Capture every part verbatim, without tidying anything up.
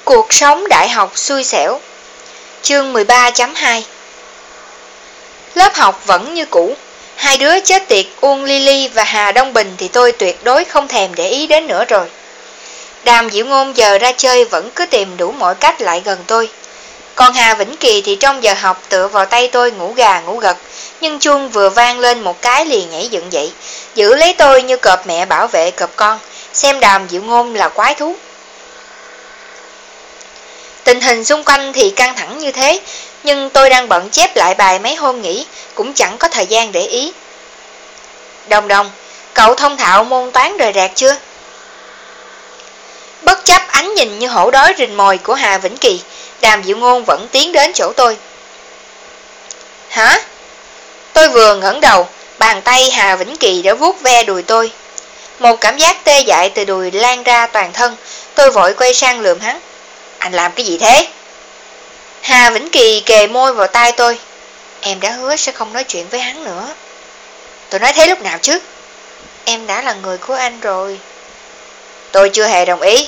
Cuộc sống đại học xui xẻo. Chương mười ba chấm hai. Lớp học vẫn như cũ. Hai đứa chết tiệt Uông Lily và Hà Đông Bình thì tôi tuyệt đối không thèm để ý đến nữa rồi. Đàm Diệu Ngôn giờ ra chơi vẫn cứ tìm đủ mọi cách lại gần tôi. Còn Hà Vĩnh Kỳ thì trong giờ học tựa vào tay tôi ngủ gà ngủ gật, nhưng chuông vừa vang lên một cái liền nhảy dựng dậy, giữ lấy tôi như cọp mẹ bảo vệ cọp con, xem Đàm Diệu Ngôn là quái thú. Tình hình xung quanh thì căng thẳng như thế, nhưng tôi đang bận chép lại bài mấy hôm nghỉ, cũng chẳng có thời gian để ý. Đồng Đồng, cậu thông thạo môn toán rời rạc chưa? Bất chấp ánh nhìn như hổ đói rình mồi của Hà Vĩnh Kỳ, Đàm Diệu Ngôn vẫn tiến đến chỗ tôi. Hả? Tôi vừa ngẩng đầu, bàn tay Hà Vĩnh Kỳ đã vuốt ve đùi tôi. Một cảm giác tê dại từ đùi lan ra toàn thân, tôi vội quay sang lườm hắn. Anh làm cái gì thế? Hà Vĩnh Kỳ kề môi vào tai tôi. Em đã hứa sẽ không nói chuyện với hắn nữa. Tôi nói thế lúc nào chứ? Em đã là người của anh rồi. Tôi chưa hề đồng ý.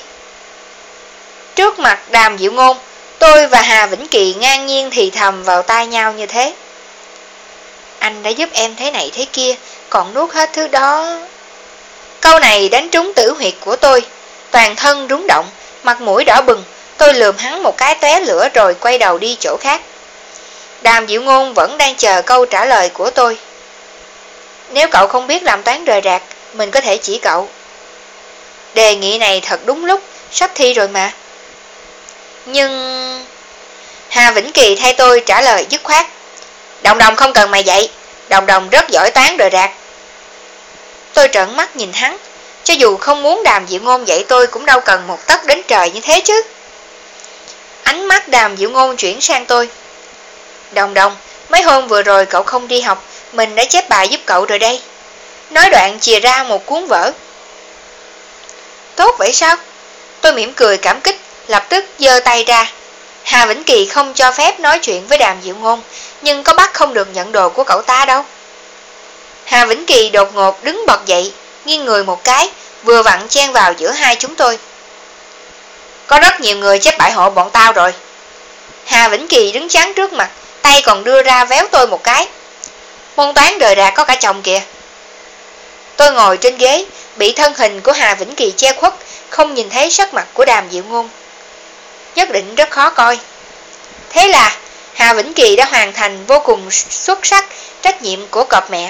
Trước mặt Đàm Diệu Ngôn, tôi và Hà Vĩnh Kỳ ngang nhiên thì thầm vào tai nhau như thế. Anh đã giúp em thế này thế kia, còn nuốt hết thứ đó. Câu này đánh trúng tử huyệt của tôi. Toàn thân rúng động, mặt mũi đỏ bừng. Tôi lườm hắn một cái tóe lửa rồi quay đầu đi chỗ khác. Đàm Diệu Ngôn vẫn đang chờ câu trả lời của tôi. Nếu cậu không biết làm toán rời rạc, mình có thể chỉ cậu. Đề nghị này thật đúng lúc, sắp thi rồi mà. Nhưng... Hà Vĩnh Kỳ thay tôi trả lời dứt khoát. Đồng Đồng không cần mày dạy, Đồng Đồng rất giỏi toán rời rạc. Tôi trợn mắt nhìn hắn, cho dù không muốn Đàm Diệu Ngôn dạy tôi cũng đâu cần một tấc đến trời như thế chứ. Ánh mắt Đàm Diệu Ngôn chuyển sang tôi. Đồng Đồng, mấy hôm vừa rồi cậu không đi học, mình đã chép bài giúp cậu rồi đây. Nói đoạn chìa ra một cuốn vở. Tốt vậy sao? Tôi mỉm cười cảm kích, lập tức giơ tay ra. Hà Vĩnh Kỳ không cho phép nói chuyện với Đàm Diệu Ngôn, nhưng có bắt không được nhận đồ của cậu ta đâu. Hà Vĩnh Kỳ đột ngột đứng bật dậy, nghiêng người một cái, vừa vặn chen vào giữa hai chúng tôi. Có rất nhiều người chép bại hộ bọn tao rồi. Hà Vĩnh Kỳ đứng chắn trước mặt, tay còn đưa ra véo tôi một cái. Môn toán rời rạc có cả chồng kìa. Tôi ngồi trên ghế, bị thân hình của Hà Vĩnh Kỳ che khuất, không nhìn thấy sắc mặt của Đàm Diệu Ngôn. Nhất định rất khó coi. Thế là Hà Vĩnh Kỳ đã hoàn thành vô cùng xuất sắc trách nhiệm của cọp mẹ.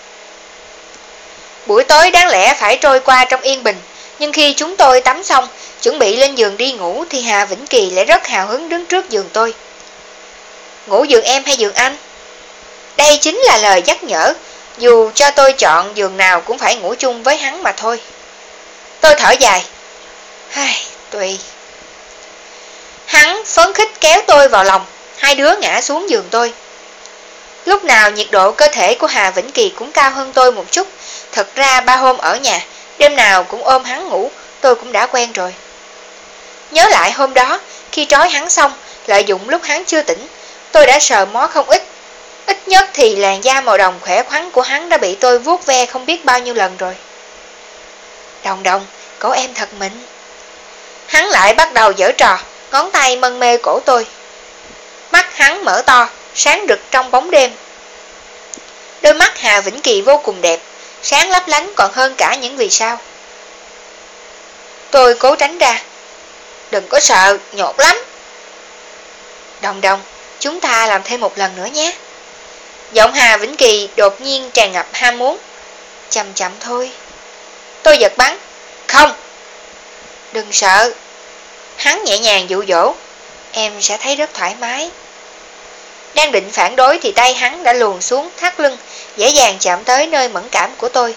Buổi tối đáng lẽ phải trôi qua trong yên bình, nhưng khi chúng tôi tắm xong, chuẩn bị lên giường đi ngủ thì Hà Vĩnh Kỳ lại rất hào hứng đứng trước giường tôi. Ngủ giường em hay giường anh? Đây chính là lời nhắc nhở, dù cho tôi chọn giường nào cũng phải ngủ chung với hắn mà thôi. Tôi thở dài. Ai, tùy. Hắn phấn khích kéo tôi vào lòng, hai đứa ngã xuống giường tôi. Lúc nào nhiệt độ cơ thể của Hà Vĩnh Kỳ cũng cao hơn tôi một chút. Thật ra ba hôm ở nhà, đêm nào cũng ôm hắn ngủ, tôi cũng đã quen rồi. Nhớ lại hôm đó, khi trói hắn xong, lợi dụng lúc hắn chưa tỉnh, tôi đã sờ mó không ít. Ít nhất thì làn da màu đồng khỏe khoắn của hắn đã bị tôi vuốt ve không biết bao nhiêu lần rồi. Đồng Đồng, cổ em thật mịn. Hắn lại bắt đầu giở trò, ngón tay mân mê cổ tôi. Mắt hắn mở to, sáng rực trong bóng đêm. Đôi mắt Hà Vĩnh Kỳ vô cùng đẹp, sáng lấp lánh còn hơn cả những vì sao. Tôi cố tránh ra. Đừng có sợ, nhột lắm. Đồng Đồng, chúng ta làm thêm một lần nữa nhé. Giọng Hà Vĩnh Kỳ đột nhiên tràn ngập ham muốn. Chậm chậm thôi. Tôi giật bắn. Không. Đừng sợ. Hắn nhẹ nhàng dụ dỗ. Em sẽ thấy rất thoải mái. Đang định phản đối thì tay hắn đã luồn xuống thắt lưng, dễ dàng chạm tới nơi mẫn cảm của tôi.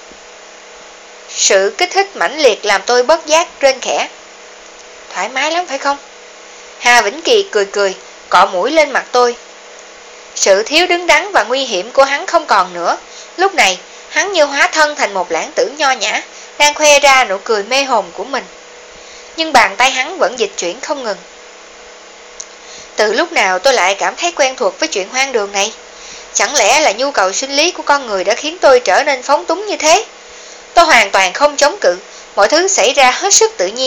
Sự kích thích mãnh liệt làm tôi bất giác rên khẽ. Thoải mái lắm phải không? Hà Vĩnh Kỳ cười cười, cọ mũi lên mặt tôi. Sự thiếu đứng đắn và nguy hiểm của hắn không còn nữa. Lúc này, hắn như hóa thân thành một lãng tử nho nhã, đang khoe ra nụ cười mê hồn của mình. Nhưng bàn tay hắn vẫn dịch chuyển không ngừng. Từ lúc nào tôi lại cảm thấy quen thuộc với chuyện hoang đường này? Chẳng lẽ là nhu cầu sinh lý của con người đã khiến tôi trở nên phóng túng như thế? Tôi hoàn toàn không chống cự, mọi thứ xảy ra hết sức tự nhiên,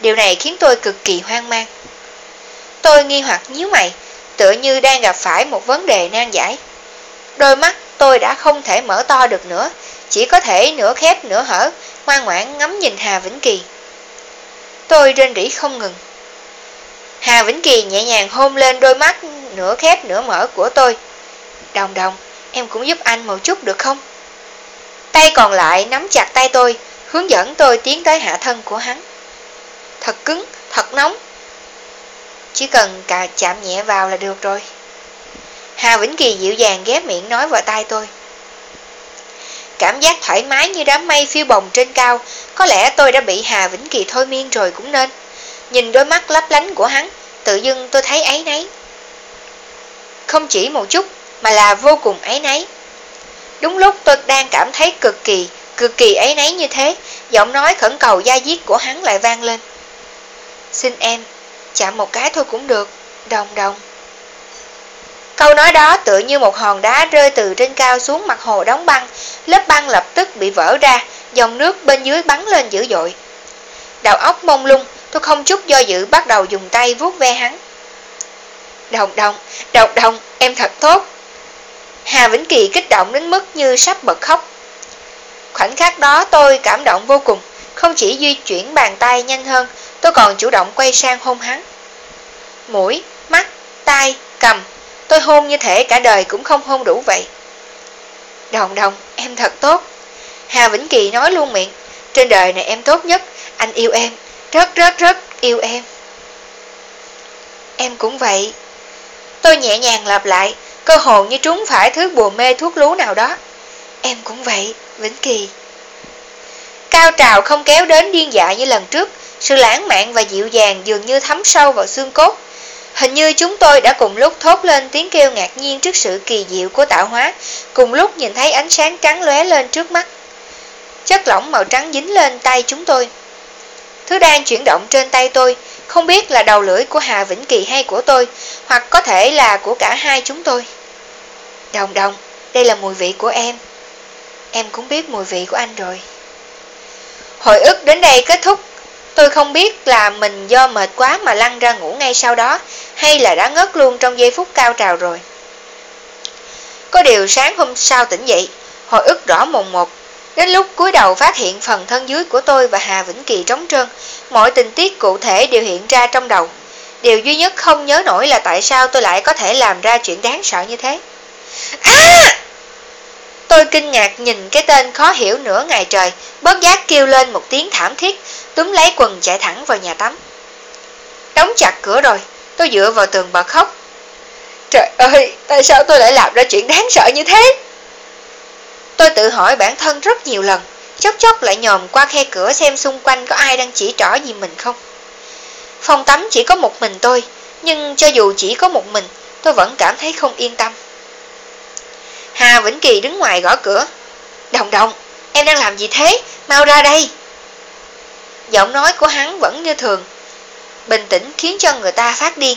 Điều này khiến tôi cực kỳ hoang mang. Tôi nghi hoặc nhíu mày, tựa như đang gặp phải một vấn đề nan giải. Đôi mắt tôi đã không thể mở to được nữa, chỉ có thể nửa khép nửa hở, ngoan ngoãn ngắm nhìn Hà Vĩnh Kỳ. Tôi rên rỉ không ngừng. Hà Vĩnh Kỳ nhẹ nhàng hôn lên đôi mắt nửa khép nửa mở của tôi. Đồng Đồng, em cũng giúp anh một chút được không? Tay còn lại nắm chặt tay tôi, hướng dẫn tôi tiến tới hạ thân của hắn. Thật cứng, thật nóng. Chỉ cần cả chạm nhẹ vào là được rồi. Hà Vĩnh Kỳ dịu dàng ghé miệng nói vào tai tôi. Cảm giác thoải mái như đám mây phiêu bồng trên cao, có lẽ tôi đã bị Hà Vĩnh Kỳ thôi miên rồi cũng nên. Nhìn đôi mắt lấp lánh của hắn, tự dưng tôi thấy áy náy. Không chỉ một chút, mà là vô cùng áy náy. Đúng lúc tôi đang cảm thấy cực kỳ, cực kỳ áy náy như thế, giọng nói khẩn cầu da diết của hắn lại vang lên. Xin em, chạm một cái thôi cũng được, Đồng Đồng. Câu nói đó tựa như một hòn đá rơi từ trên cao xuống mặt hồ đóng băng, lớp băng lập tức bị vỡ ra, dòng nước bên dưới bắn lên dữ dội. Đầu óc mông lung, tôi không chút do dự bắt đầu dùng tay vuốt ve hắn. Đồng Đồng, Đồng Đồng, em thật tốt. Hà Vĩnh Kỳ kích động đến mức như sắp bật khóc. Khoảnh khắc đó tôi cảm động vô cùng, không chỉ di chuyển bàn tay nhanh hơn, tôi còn chủ động quay sang hôn hắn. Mũi, mắt, tai, cằm, tôi hôn như thể cả đời cũng không hôn đủ vậy. Đồng Đồng, em thật tốt. Hà Vĩnh Kỳ nói luôn miệng. Trên đời này em tốt nhất, anh yêu em, rất rất rất yêu em. Em cũng vậy. Tôi nhẹ nhàng lặp lại, cơ hồ như trúng phải thứ bùa mê thuốc lú nào đó. Em cũng vậy, Vĩnh Kỳ. Cao trào không kéo đến điên dại như lần trước, sự lãng mạn và dịu dàng dường như thấm sâu vào xương cốt. Hình như chúng tôi đã cùng lúc thốt lên tiếng kêu ngạc nhiên trước sự kỳ diệu của tạo hóa, cùng lúc nhìn thấy ánh sáng trắng lóe lên trước mắt. Chất lỏng màu trắng dính lên tay chúng tôi. Thứ đang chuyển động trên tay tôi, không biết là đầu lưỡi của Hà Vĩnh Kỳ hay của tôi, hoặc có thể là của cả hai chúng tôi. Đồng Đồng, đây là mùi vị của em. Em cũng biết mùi vị của anh rồi. Hồi ức đến đây kết thúc. Tôi không biết là mình do mệt quá mà lăn ra ngủ ngay sau đó, hay là đã ngất luôn trong giây phút cao trào rồi. Có điều sáng hôm sau tỉnh dậy, hồi ức rõ mồn một. Đến lúc cúi đầu phát hiện phần thân dưới của tôi và Hà Vĩnh Kỳ trống trơn, mọi tình tiết cụ thể đều hiện ra trong đầu. Điều duy nhất không nhớ nổi là tại sao tôi lại có thể làm ra chuyện đáng sợ như thế. À! Tôi kinh ngạc nhìn cái tên khó hiểu nửa ngày trời, bớt giác kêu lên một tiếng thảm thiết, túm lấy quần chạy thẳng vào nhà tắm. Đóng chặt cửa rồi, tôi dựa vào tường bật khóc. Trời ơi, tại sao tôi lại làm ra chuyện đáng sợ như thế? Tôi tự hỏi bản thân rất nhiều lần, chốc chốc lại nhòm qua khe cửa xem xung quanh có ai đang chỉ trỏ gì mình không. Phòng tắm chỉ có một mình tôi, nhưng cho dù chỉ có một mình, tôi vẫn cảm thấy không yên tâm. Hà Vĩnh Kỳ đứng ngoài gõ cửa. Đồng Đồng, em đang làm gì thế? Mau ra đây. Giọng nói của hắn vẫn như thường, bình tĩnh khiến cho người ta phát điên.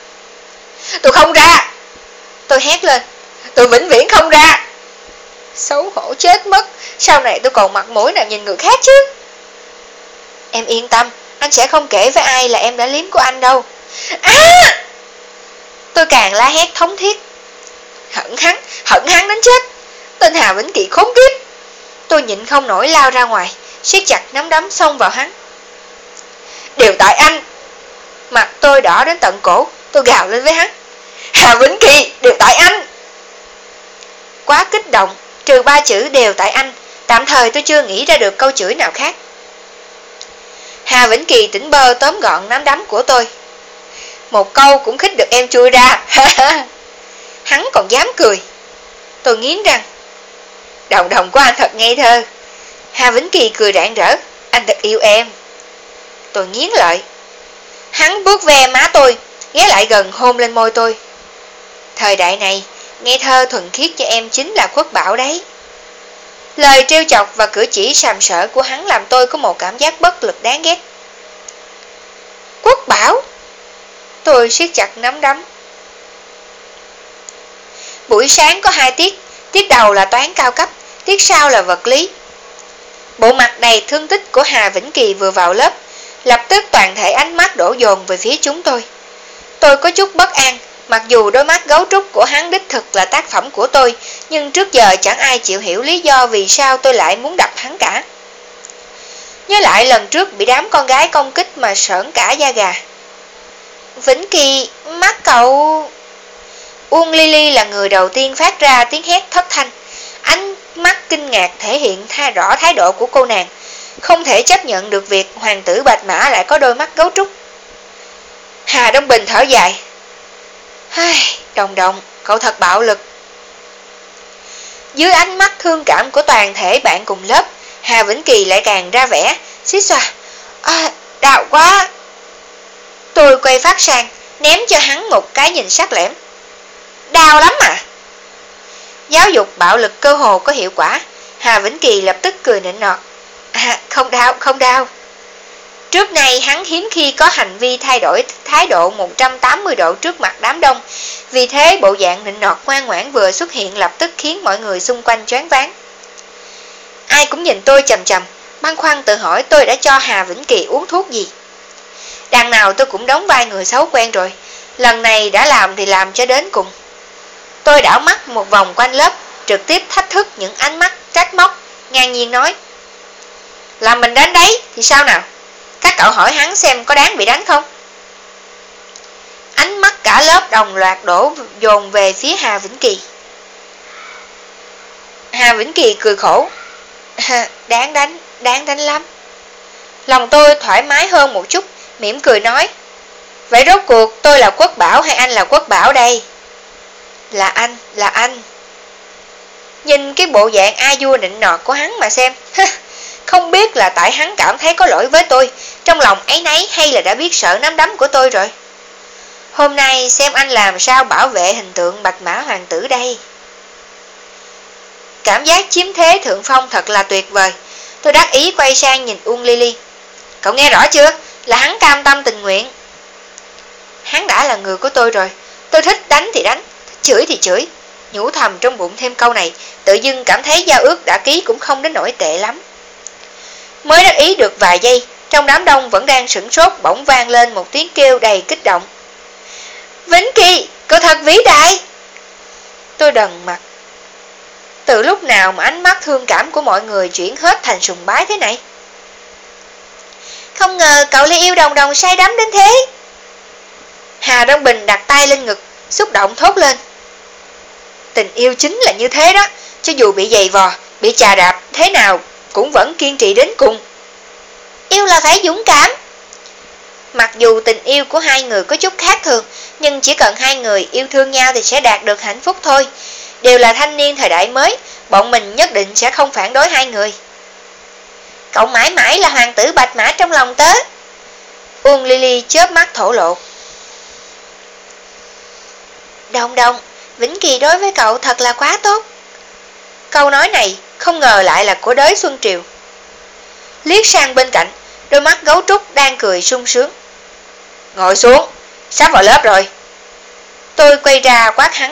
Tôi không ra. Tôi hét lên. Tôi vĩnh viễn không ra. Xấu hổ chết mất, sau này tôi còn mặt mũi nào nhìn người khác chứ. Em yên tâm, anh sẽ không kể với ai là em đã liếm của anh đâu. À! Tôi càng la hét thống thiết. Hận hắn, hận hắn đến chết. Tên Hà Vĩnh Kỳ khốn kiếp. Tôi nhịn không nổi lao ra ngoài, siết chặt nắm đấm xông vào hắn. Đều tại anh. Mặt tôi đỏ đến tận cổ, tôi gào lên với hắn. Hà Vĩnh Kỳ, đều tại anh. Quá kích động, trừ ba chữ đều tại anh, tạm thời tôi chưa nghĩ ra được câu chửi nào khác. Hà Vĩnh Kỳ tỉnh bơ tóm gọn nắm đấm của tôi. Một câu cũng khích được em chui ra. Hắn còn dám cười. Tôi nghiến răng. Đồng Đồng của anh thật ngây thơ. Hà Vĩnh Kỳ cười rạng rỡ. Anh thật yêu em. Tôi nghiến lợi. Hắn vuốt ve má tôi, ghé lại gần hôn lên môi tôi. Thời đại này, ngây thơ thuần khiết cho em chính là Khuất Bảo đấy. Lời trêu chọc và cử chỉ sàm sỡ của hắn làm tôi có một cảm giác bất lực đáng ghét. Khuất Bảo. Tôi siết chặt nắm đấm. Buổi sáng có hai tiết, tiết đầu là toán cao cấp, tiết sau là vật lý. Bộ mặt đầy thương tích của Hà Vĩnh Kỳ vừa vào lớp, Lập tức toàn thể ánh mắt đổ dồn về phía chúng tôi. Tôi có chút bất an, mặc dù đôi mắt gấu trúc của hắn đích thực là tác phẩm của tôi, nhưng trước giờ chẳng ai chịu hiểu lý do vì sao tôi lại muốn đập hắn cả. Nhớ lại lần trước bị đám con gái công kích mà sởn cả da gà. Vĩnh Kỳ, mắt cậu... Uông Ly Ly là người đầu tiên phát ra tiếng hét thất thanh. Ánh mắt kinh ngạc thể hiện tha rõ thái độ của cô nàng, không thể chấp nhận được việc hoàng tử Bạch Mã lại có đôi mắt gấu trúc. Hà Đông Bình thở dài. Ai, Đồng Đồng, cậu thật bạo lực. Dưới ánh mắt thương cảm của toàn thể bạn cùng lớp, Hà Vĩnh Kỳ lại càng ra vẻ xí xoa. À, đau quá. Tôi quay phát sang, ném cho hắn một cái nhìn sắc lẻm. Đau lắm à? Giáo dục bạo lực cơ hồ có hiệu quả. Hà Vĩnh Kỳ lập tức cười nịnh nọt. À, không đau, không đau. Trước nay hắn hiếm khi có hành vi thay đổi thái độ một trăm tám mươi độ trước mặt đám đông, vì thế bộ dạng nịnh nọt ngoan ngoãn vừa xuất hiện lập tức khiến mọi người xung quanh choáng váng. Ai cũng nhìn tôi chằm chằm, băn khoăn tự hỏi tôi đã cho Hà Vĩnh Kỳ uống thuốc gì. Đằng nào tôi cũng đóng vai người xấu quen rồi, lần này đã làm thì làm cho đến cùng. Tôi đảo mắt một vòng quanh lớp, trực tiếp thách thức những ánh mắt trách móc, ngang nhiên nói. Là mình đánh đấy thì sao nào? Các cậu hỏi hắn xem có đáng bị đánh không? Ánh mắt cả lớp đồng loạt đổ dồn về phía Hà Vĩnh Kỳ. Hà Vĩnh Kỳ cười khổ. Đáng đánh, đáng đánh lắm. Lòng tôi thoải mái hơn một chút, mỉm cười nói. Vậy rốt cuộc tôi là Quốc Bảo hay anh là Quốc Bảo đây? Là anh, là anh. Nhìn cái bộ dạng a vua nịnh nọt của hắn mà xem. Không biết là tại hắn cảm thấy có lỗi với tôi, trong lòng áy náy hay là đã biết sợ nắm đấm của tôi rồi. Hôm nay xem anh làm sao bảo vệ hình tượng Bạch Mã Hoàng tử đây. Cảm giác chiếm thế thượng phong thật là tuyệt vời. Tôi đắc ý quay sang nhìn Uông Ly Ly. Cậu nghe rõ chưa? Là hắn cam tâm tình nguyện. Hắn đã là người của tôi rồi. Tôi thích đánh thì đánh, thích chửi thì chửi. Nhủ thầm trong bụng thêm câu này, tự dưng cảm thấy giao ước đã ký cũng không đến nỗi tệ lắm. Mới đắc ý được vài giây, trong đám đông vẫn đang sửng sốt bỗng vang lên một tiếng kêu đầy kích động. Vĩnh Kỳ, cậu thật vĩ đại. Tôi đần mặt. Từ lúc nào mà ánh mắt thương cảm của mọi người chuyển hết thành sùng bái thế này? Không ngờ cậu lại yêu Đồng Đồng say đắm đến thế. Hà Đông Bình đặt tay lên ngực, xúc động thốt lên. Tình yêu chính là như thế đó, cho dù bị giày vò, bị chà đạp thế nào cũng vẫn kiên trì đến cùng. Yêu là phải dũng cảm. Mặc dù tình yêu của hai người có chút khác thường, nhưng chỉ cần hai người yêu thương nhau thì sẽ đạt được hạnh phúc thôi. Đều là thanh niên thời đại mới, bọn mình nhất định sẽ không phản đối hai người. Cậu mãi mãi là hoàng tử Bạch Mã trong lòng tớ. Uông Ly Ly chớp mắt thổ lộ. Đồng Đồng, Vĩnh Kỳ đối với cậu thật là quá tốt. Câu nói này không ngờ lại là của đới Xuân Triều. Liếc sang bên cạnh, đôi mắt gấu trúc đang cười sung sướng. Ngồi xuống, sắp vào lớp rồi. Tôi quay ra quát hắn.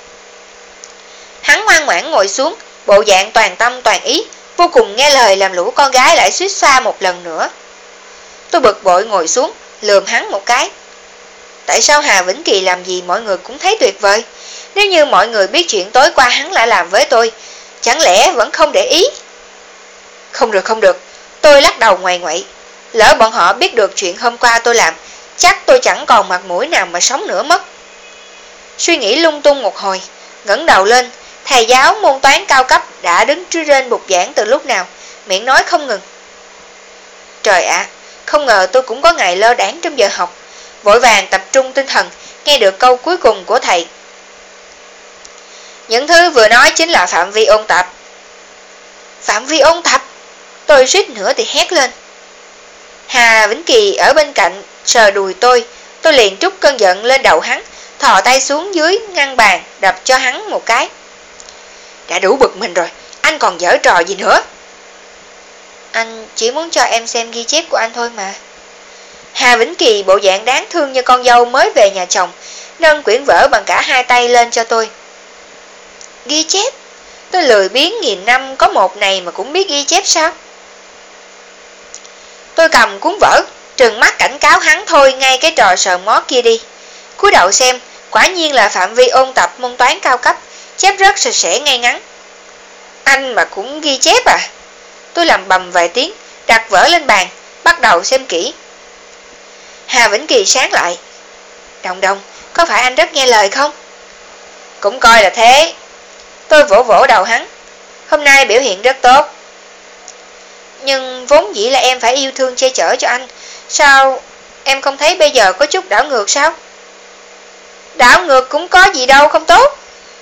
Hắn ngoan ngoãn ngồi xuống, bộ dạng toàn tâm toàn ý, vô cùng nghe lời làm lũ con gái lại suýt xoa một lần nữa. Tôi bực bội ngồi xuống, lườm hắn một cái. Tại sao Hà Vĩnh Kỳ làm gì mọi người cũng thấy tuyệt vời? Nếu như mọi người biết chuyện tối qua hắn lại làm với tôi, chẳng lẽ vẫn không để ý? Không được không được, tôi lắc đầu ngoài ngoậy. Lỡ bọn họ biết được chuyện hôm qua tôi làm, chắc tôi chẳng còn mặt mũi nào mà sống nữa mất. Suy nghĩ lung tung một hồi, ngẩng đầu lên, thầy giáo môn toán cao cấp đã đứng trên bục giảng từ lúc nào, miệng nói không ngừng. Trời ạ, à, không ngờ tôi cũng có ngày lơ đãng trong giờ học. Vội vàng tập trung tinh thần, nghe được câu cuối cùng của thầy. Những thứ vừa nói chính là phạm vi ôn tập. Phạm vi ôn tập? Tôi suýt nữa thì hét lên. Hà Vĩnh Kỳ ở bên cạnh sờ đùi tôi, tôi liền trút cơn giận lên đầu hắn, thò tay xuống dưới ngăn bàn, đập cho hắn một cái. Đã đủ bực mình rồi, anh còn giở trò gì nữa? Anh chỉ muốn cho em xem ghi chép của anh thôi mà. Hà Vĩnh Kỳ bộ dạng đáng thương như con dâu mới về nhà chồng, nâng quyển vở bằng cả hai tay lên cho tôi. Ghi chép? Tôi lười biếng nghìn năm có một này mà cũng biết ghi chép sao? Tôi cầm cuốn vở, trừng mắt cảnh cáo hắn thôi ngay cái trò sờ mó kia đi. Cúi đầu xem, quả nhiên là phạm vi ôn tập môn toán cao cấp, chép rất sạch sẽ ngay ngắn. Anh mà cũng ghi chép à? Tôi lầm bầm vài tiếng, đặt vở lên bàn, bắt đầu xem kỹ. Hà Vĩnh Kỳ sáng lại. Đồng Đồng, có phải anh rất nghe lời không? Cũng coi là thế. Tôi vỗ vỗ đầu hắn. Hôm nay biểu hiện rất tốt. Nhưng vốn dĩ là em phải yêu thương che chở cho anh. Sao em không thấy bây giờ có chút đảo ngược sao? Đảo ngược cũng có gì đâu không tốt.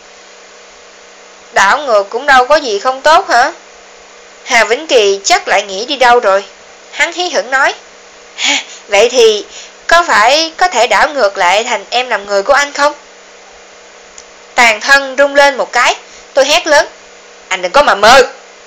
Đảo ngược cũng đâu có gì không tốt hả? Hà Vĩnh Kỳ chắc lại nghĩ đi đâu rồi. Hắn hí hửng nói. Vậy thì có phải có thể đảo ngược lại thành em làm người của anh không? Toàn thân rung lên một cái. Tôi hét lớn. Anh đừng có mà mơ.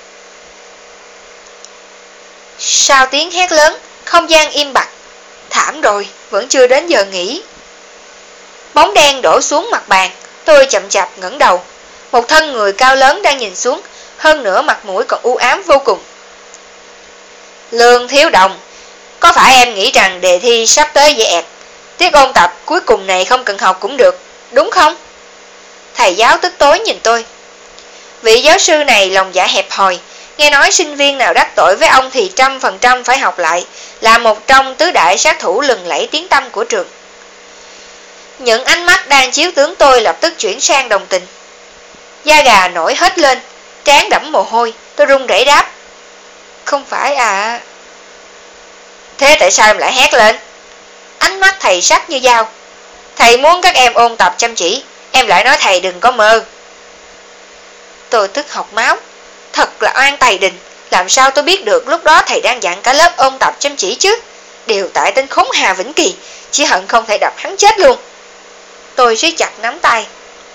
Sau tiếng hét lớn, không gian im bặt. Thảm rồi, vẫn chưa đến giờ nghỉ. Bóng đen đổ xuống mặt bàn. Tôi chậm chạp ngẩng đầu. Một thân người cao lớn đang nhìn xuống, hơn nữa mặt mũi còn u ám vô cùng. Lương Thiếu Đồng, có phải em nghĩ rằng đề thi sắp tới dễ ẹt, tiết ôn tập cuối cùng này không cần học cũng được, đúng không? Thầy giáo tức tối nhìn tôi. Vị giáo sư này lòng dạ hẹp hòi, nghe nói sinh viên nào đắc tội với ông thì trăm phần trăm phải học lại, là một trong tứ đại sát thủ lừng lẫy tiếng tăm của trường. Những ánh mắt đang chiếu tướng tôi lập tức chuyển sang đồng tình. Da gà nổi hết lên, trán đẫm mồ hôi, tôi run rẩy đáp. Không phải à. Thế tại sao em lại hét lên? Ánh mắt thầy sắc như dao. Thầy muốn các em ôn tập chăm chỉ, em lại nói thầy đừng có mơ. Tôi tức học máu. Thật là oan tày đình. Làm sao tôi biết được lúc đó thầy đang dặn cả lớp ôn tập chăm chỉ chứ? Đều tại tên khốn Hà Vĩnh Kỳ, chỉ hận không thể đập hắn chết luôn. Tôi siết chặt nắm tay.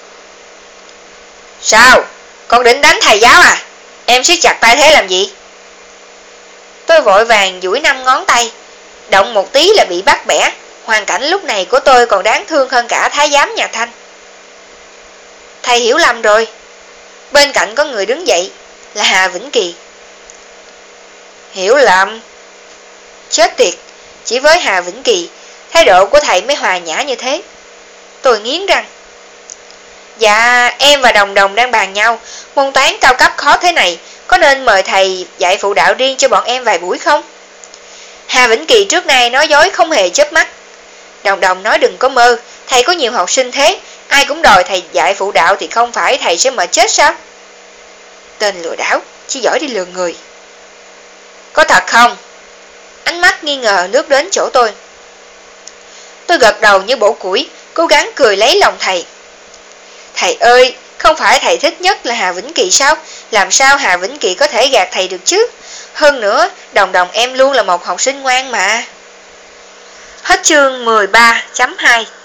Sao? Con định đánh thầy giáo à? Em siết chặt tay thế làm gì? Tôi vội vàng duỗi năm ngón tay. Động một tí là bị bắt bẻ. Hoàn cảnh lúc này của tôi còn đáng thương hơn cả thái giám nhà Thanh. Thầy hiểu lầm rồi. Bên cạnh có người đứng dậy, là Hà Vĩnh Kỳ. Hiểu lầm? Chết tiệt, chỉ với Hà Vĩnh Kỳ, thái độ của thầy mới hòa nhã như thế. Tôi nghiến răng. Dạ, em và Đồng Đồng đang bàn nhau, môn toán cao cấp khó thế này, có nên mời thầy dạy phụ đạo riêng cho bọn em vài buổi không? Hà Vĩnh Kỳ trước nay nói dối không hề chớp mắt. Đồng Đồng nói đừng có mơ, thầy có nhiều học sinh thế, ai cũng đòi thầy dạy phụ đạo thì không phải thầy sẽ mệt chết sao? Tên lừa đảo, chỉ giỏi đi lừa người. Có thật không? Ánh mắt nghi ngờ lướt đến chỗ tôi. Tôi gật đầu như bổ củi, cố gắng cười lấy lòng thầy. Thầy ơi, không phải thầy thích nhất là Hà Vĩnh Kỳ sao? Làm sao Hà Vĩnh Kỳ có thể gạt thầy được chứ? Hơn nữa, Đồng Đồng em luôn là một học sinh ngoan mà. Hết chương mười ba chấm hai.